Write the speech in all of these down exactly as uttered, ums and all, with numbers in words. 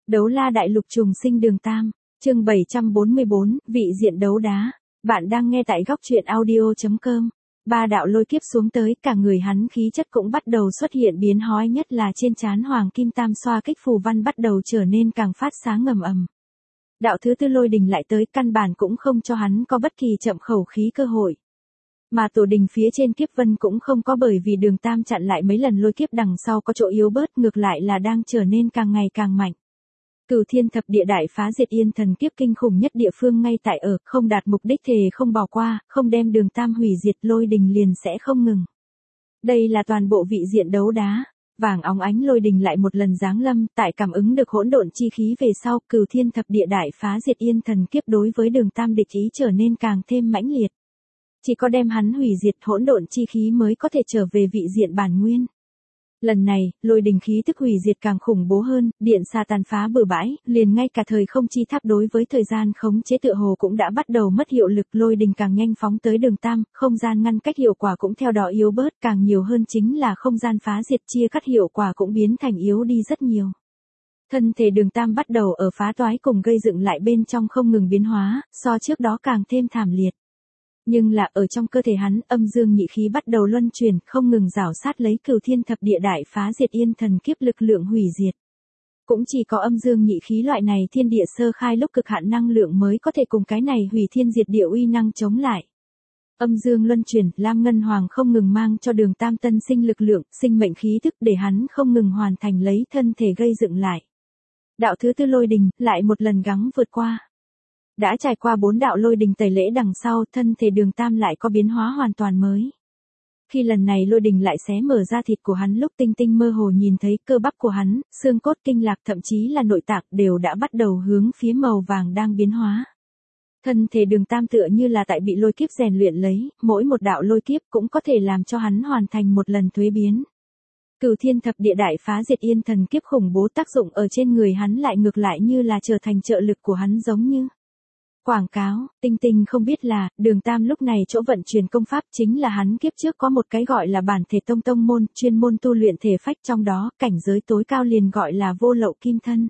Đấu la đại lục trùng sinh đường tam, chương bảy trăm bốn mươi bốn, vị diện đấu đá. Bạn đang nghe tại góc truyện audio chấm com. Ba đạo lôi kiếp xuống tới, cả người hắn khí chất cũng bắt đầu xuất hiện biến hóa, nhất là trên trán hoàng kim tam xoa kích phù văn bắt đầu trở nên càng phát sáng ngầm ầm. Đạo thứ tư lôi đình lại tới, căn bản cũng không cho hắn có bất kỳ chậm khẩu khí cơ hội. Mà tổ đình phía trên kiếp vân cũng không có, bởi vì đường tam chặn lại mấy lần lôi kiếp đằng sau có chỗ yếu bớt, ngược lại là đang trở nên càng ngày càng mạnh. Cửu thiên thập địa đại phá diệt yên thần kiếp kinh khủng nhất địa phương ngay tại ở, không đạt mục đích thề không bỏ qua, không đem đường tam hủy diệt lôi đình liền sẽ không ngừng. Đây là toàn bộ vị diện đấu đá. Vàng óng ánh lôi đình lại một lần giáng lâm, tại cảm ứng được hỗn độn chi khí về sau, cửu thiên thập địa đại phá diệt yên thần kiếp đối với đường tam địch ý trở nên càng thêm mãnh liệt. Chỉ có đem hắn hủy diệt hỗn độn chi khí mới có thể trở về vị diện bản nguyên. Lần này, lôi đình khí tức hủy diệt càng khủng bố hơn, điện xa tàn phá bừa bãi, liền ngay cả thời không chi tháp đối với thời gian khống chế tựa hồ cũng đã bắt đầu mất hiệu lực, lôi đình càng nhanh phóng tới đường tam, không gian ngăn cách hiệu quả cũng theo đó yếu bớt, càng nhiều hơn chính là không gian phá diệt chia cắt hiệu quả cũng biến thành yếu đi rất nhiều. Thân thể đường tam bắt đầu ở phá toái cùng gây dựng lại bên trong không ngừng biến hóa, so trước đó càng thêm thảm liệt. Nhưng là ở trong cơ thể hắn, âm dương nhị khí bắt đầu luân chuyển, không ngừng rảo sát lấy cửu thiên thập địa đại phá diệt yên thần kiếp lực lượng hủy diệt. Cũng chỉ có âm dương nhị khí loại này thiên địa sơ khai lúc cực hạn năng lượng mới có thể cùng cái này hủy thiên diệt địa uy năng chống lại. Âm dương luân chuyển, lam ngân hoàng không ngừng mang cho đường tam tân sinh lực lượng, sinh mệnh khí thức để hắn không ngừng hoàn thành lấy thân thể gây dựng lại. Đạo thứ tư lôi đình, lại một lần gắng vượt qua. Đã trải qua bốn đạo lôi đình tẩy lễ đằng sau, thân thể đường tam lại có biến hóa hoàn toàn mới. Khi lần này lôi đình lại xé mở ra thịt của hắn lúc tinh tinh mơ hồ nhìn thấy cơ bắp của hắn, xương cốt kinh lạc thậm chí là nội tạng đều đã bắt đầu hướng phía màu vàng đang biến hóa. Thân thể đường tam tựa như là tại bị lôi kiếp rèn luyện lấy, mỗi một đạo lôi kiếp cũng có thể làm cho hắn hoàn thành một lần thuế biến. Cửu thiên thập địa đại phá diệt yên thần kiếp khủng bố tác dụng ở trên người hắn lại ngược lại như là trở thành trợ lực của hắn giống như. Quảng cáo, tinh tinh không biết là, đường tam lúc này chỗ vận chuyển công pháp chính là hắn kiếp trước có một cái gọi là bản thể tông tông môn, chuyên môn tu luyện thể phách, trong đó, cảnh giới tối cao liền gọi là vô lậu kim thân.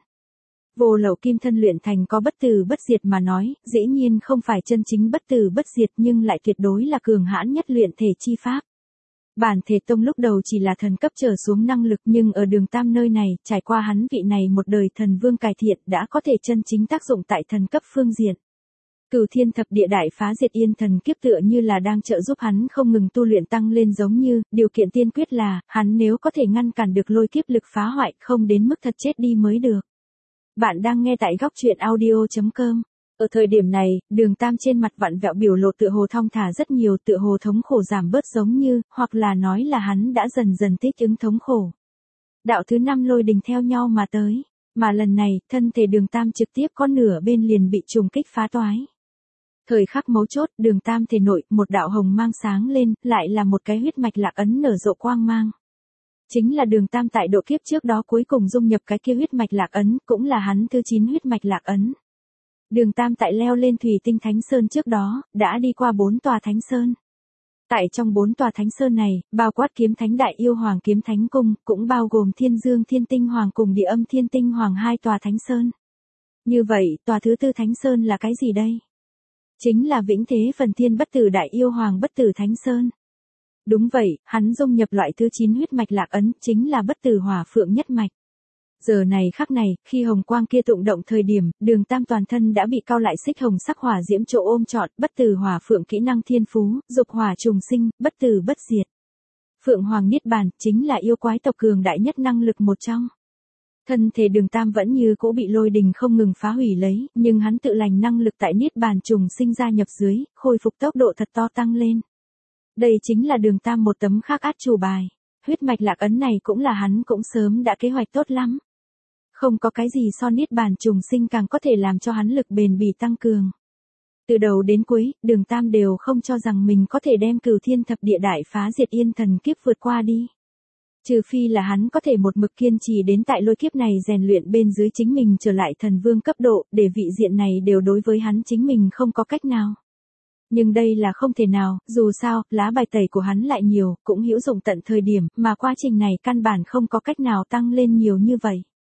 Vô lậu kim thân luyện thành có bất tử bất diệt mà nói, dĩ nhiên không phải chân chính bất tử bất diệt nhưng lại tuyệt đối là cường hãn nhất luyện thể chi pháp. Bản thể tông lúc đầu chỉ là thần cấp trở xuống năng lực, nhưng ở đường tam nơi này, trải qua hắn vị này một đời thần vương cải thiện đã có thể chân chính tác dụng tại thần cấp phương diện. Cửu thiên thập địa đại phá diệt yên thần kiếp tựa như là đang trợ giúp hắn không ngừng tu luyện tăng lên, giống như, điều kiện tiên quyết là, hắn nếu có thể ngăn cản được lôi kiếp lực phá hoại, không đến mức thật chết đi mới được. Bạn đang nghe tại góc truyện audio chấm com. Ở thời điểm này, đường tam trên mặt vặn vẹo biểu lộ tựa hồ thong thả rất nhiều, tựa hồ thống khổ giảm bớt giống như, hoặc là nói là hắn đã dần dần thích ứng thống khổ. Đạo thứ năm lôi đình theo nhau mà tới, mà lần này, thân thể đường tam trực tiếp có nửa bên liền bị trùng kích phá toái. Thời khắc mấu chốt, đường tam thể nội, một đạo hồng mang sáng lên, lại là một cái huyết mạch lạc ấn nở rộ quang mang. Chính là đường tam tại độ kiếp trước đó cuối cùng dung nhập cái kia huyết mạch lạc ấn, cũng là hắn thứ chín huyết mạch lạc ấn. Đường tam tại leo lên thủy tinh thánh sơn trước đó, đã đi qua bốn tòa thánh sơn. Tại trong bốn tòa thánh sơn này, bao quát kiếm thánh đại yêu hoàng kiếm thánh cung, cũng bao gồm thiên dương thiên tinh hoàng cùng địa âm thiên tinh hoàng hai tòa thánh sơn. Như vậy, tòa thứ tư thánh sơn là cái gì đây? Chính là vĩnh thế phần thiên bất tử đại yêu hoàng bất tử thánh sơn. Đúng vậy, hắn dung nhập loại thứ chín huyết mạch lạc ấn, chính là bất tử hỏa phượng nhất mạch. Giờ này khắc này, khi hồng quang kia tụng động thời điểm, đường tam toàn thân đã bị cao lại xích hồng sắc hỏa diễm chỗ ôm trọn, bất tử hỏa phượng kỹ năng thiên phú, dục hỏa trùng sinh, bất tử bất diệt. Phượng hoàng niết bàn, chính là yêu quái tộc cường đại nhất năng lực một trong. Thân thể đường tam vẫn như cũ bị lôi đình không ngừng phá hủy lấy, nhưng hắn tự lành năng lực tại niết bàn trùng sinh ra nhập dưới, khôi phục tốc độ thật to tăng lên. Đây chính là đường tam một tấm khác át chủ bài. Huyết mạch lạc ấn này cũng là hắn cũng sớm đã kế hoạch tốt lắm. Không có cái gì so niết bàn trùng sinh càng có thể làm cho hắn lực bền bỉ tăng cường. Từ đầu đến cuối, đường tam đều không cho rằng mình có thể đem cửu thiên thập địa đại phá diệt yên thần kiếp vượt qua đi. Trừ phi là hắn có thể một mực kiên trì đến tại lôi kiếp này rèn luyện bên dưới chính mình trở lại thần vương cấp độ, để vị diện này đều đối với hắn chính mình không có cách nào. Nhưng đây là không thể nào, dù sao, lá bài tẩy của hắn lại nhiều, cũng hữu dụng tận thời điểm, mà quá trình này căn bản không có cách nào tăng lên nhiều như vậy.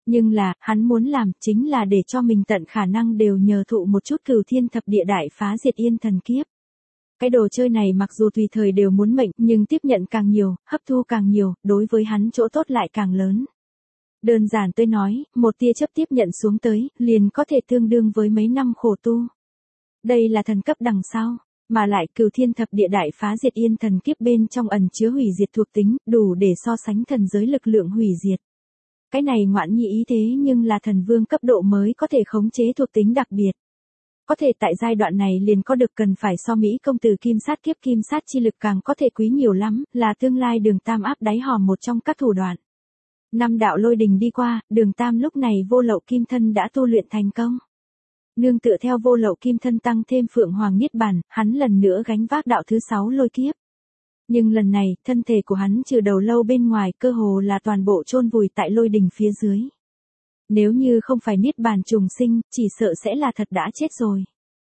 Nhưng là, hắn muốn làm, chính là để cho mình tận khả năng đều nhờ thụ một chút cửu thiên thập địa đại phá diệt yên thần kiếp. Cái đồ chơi này mặc dù tùy thời đều muốn mệnh, nhưng tiếp nhận càng nhiều, hấp thu càng nhiều, đối với hắn chỗ tốt lại càng lớn. Đơn giản tôi nói, một tia chớp tiếp nhận xuống tới, liền có thể tương đương với mấy năm khổ tu. Đây là thần cấp đằng sau, mà lại cửu thiên thập địa đại phá diệt yên thần kiếp bên trong ẩn chứa hủy diệt thuộc tính, đủ để so sánh thần giới lực lượng hủy diệt. Cái này ngoạn nhi ý thế nhưng là thần vương cấp độ mới có thể khống chế thuộc tính đặc biệt. Có thể tại giai đoạn này liền có được cần phải so Mỹ công tử kim sát kiếp kim sát chi lực càng có thể quý nhiều lắm, là tương lai Đường Tam áp đáy hòm một trong các thủ đoạn. Năm đạo lôi đình đi qua, Đường Tam lúc này vô lậu kim thân đã tu luyện thành công. Nương tựa theo vô lậu kim thân tăng thêm phượng hoàng niết bàn, hắn lần nữa gánh vác đạo thứ sáu lôi kiếp. Nhưng lần này, thân thể của hắn trừ đầu lâu bên ngoài cơ hồ là toàn bộ chôn vùi tại lôi đình phía dưới. Nếu như không phải niết bàn trùng sinh, chỉ sợ sẽ là thật đã chết rồi.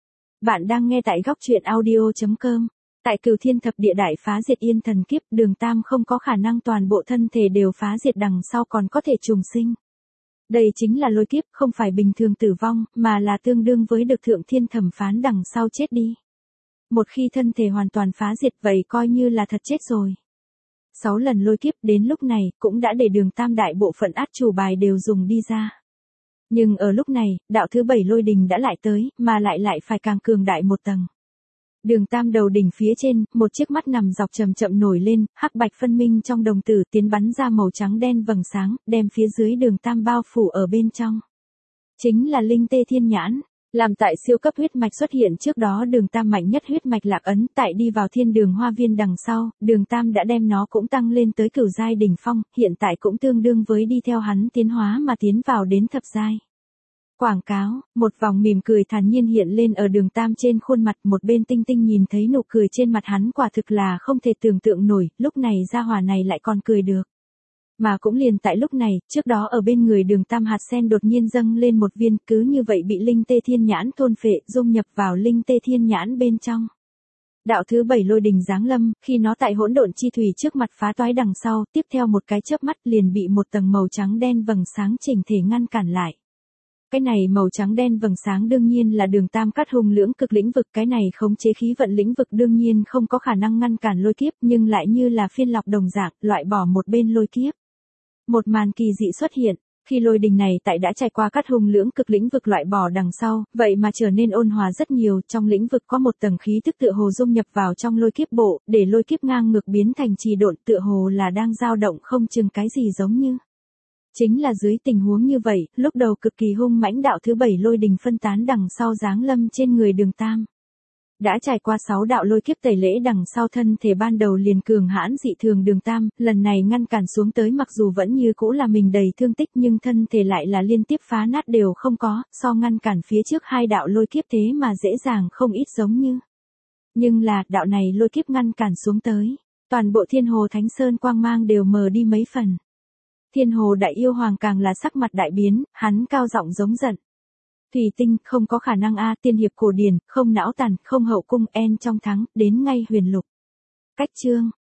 Bạn đang nghe tại góc truyện audio chấm com. Tại cửu thiên thập địa đại phá diệt yên thần kiếp, Đường Tam không có khả năng toàn bộ thân thể đều phá diệt đằng sau còn có thể trùng sinh. Đây chính là lôi kiếp, không phải bình thường tử vong, mà là tương đương với được thượng thiên thẩm phán đằng sau chết đi. Một khi thân thể hoàn toàn phá diệt vậy coi như là thật chết rồi. Sáu lần lôi kiếp đến lúc này cũng đã để Đường Tam đại bộ phận át chủ bài đều dùng đi ra. Nhưng ở lúc này, đạo thứ bảy lôi đình đã lại tới, mà lại lại phải càng cường đại một tầng. Đường Tam đầu đỉnh phía trên, một chiếc mắt nằm dọc chậm chậm nổi lên, hắc bạch phân minh trong đồng tử tiến bắn ra màu trắng đen vầng sáng, đem phía dưới Đường Tam bao phủ ở bên trong. Chính là linh tê thiên nhãn. Làm tại siêu cấp huyết mạch xuất hiện trước đó Đường Tam mạnh nhất huyết mạch lạc ấn, tại đi vào thiên đường hoa viên đằng sau, Đường Tam đã đem nó cũng tăng lên tới cửu giai đỉnh phong, hiện tại cũng tương đương với đi theo hắn tiến hóa mà tiến vào đến thập giai. Quảng cáo, một vòng mỉm cười thản nhiên hiện lên ở Đường Tam trên khuôn mặt, một bên Tinh Tinh nhìn thấy nụ cười trên mặt hắn quả thực là không thể tưởng tượng nổi, lúc này gia hỏa này lại còn cười được. Mà cũng liền tại lúc này, trước đó ở bên người Đường Tam hạt sen đột nhiên dâng lên một viên, cứ như vậy bị linh tê thiên nhãn thôn phệ, dung nhập vào linh tê thiên nhãn bên trong. Đạo thứ bảy lôi đình giáng lâm, khi nó tại hỗn độn chi thủy trước mặt phá toái đằng sau, tiếp theo một cái chớp mắt liền bị một tầng màu trắng đen vầng sáng chỉnh thể ngăn cản lại. Cái này màu trắng đen vầng sáng đương nhiên là Đường Tam cắt hùng lưỡng cực lĩnh vực, cái này khống chế khí vận lĩnh vực đương nhiên không có khả năng ngăn cản lôi kiếp, nhưng lại như là phiên lọc đồng dạng, loại bỏ một bên lôi kiếp. Một màn kỳ dị xuất hiện, khi lôi đình này tại đã trải qua cắt hùng lưỡng cực lĩnh vực loại bỏ đằng sau, vậy mà trở nên ôn hòa rất nhiều, trong lĩnh vực có một tầng khí tức tựa hồ dung nhập vào trong lôi kiếp bộ, để lôi kiếp ngang ngược biến thành trì độn, tựa hồ là đang dao động không chừng cái gì giống như. Chính là dưới tình huống như vậy, lúc đầu cực kỳ hung mãnh đạo thứ bảy lôi đình phân tán đằng sau giáng lâm trên người Đường Tam. Đã trải qua sáu đạo lôi kiếp tẩy lễ đằng sau thân thể ban đầu liền cường hãn dị thường Đường Tam, lần này ngăn cản xuống tới mặc dù vẫn như cũ là mình đầy thương tích nhưng thân thể lại là liên tiếp phá nát đều không có, so ngăn cản phía trước hai đạo lôi kiếp thế mà dễ dàng không ít giống như. Nhưng là, đạo này lôi kiếp ngăn cản xuống tới, toàn bộ Thiên Hồ Thánh Sơn quang mang đều mờ đi mấy phần. Thiên Hồ Đại Yêu Hoàng càng là sắc mặt đại biến, hắn cao giọng giống giận. Thủy Tinh, không có khả năng a, tiên hiệp cổ điển, không não tàn, không hậu cung, en trong thắng, đến ngay huyền lục. Cách chương,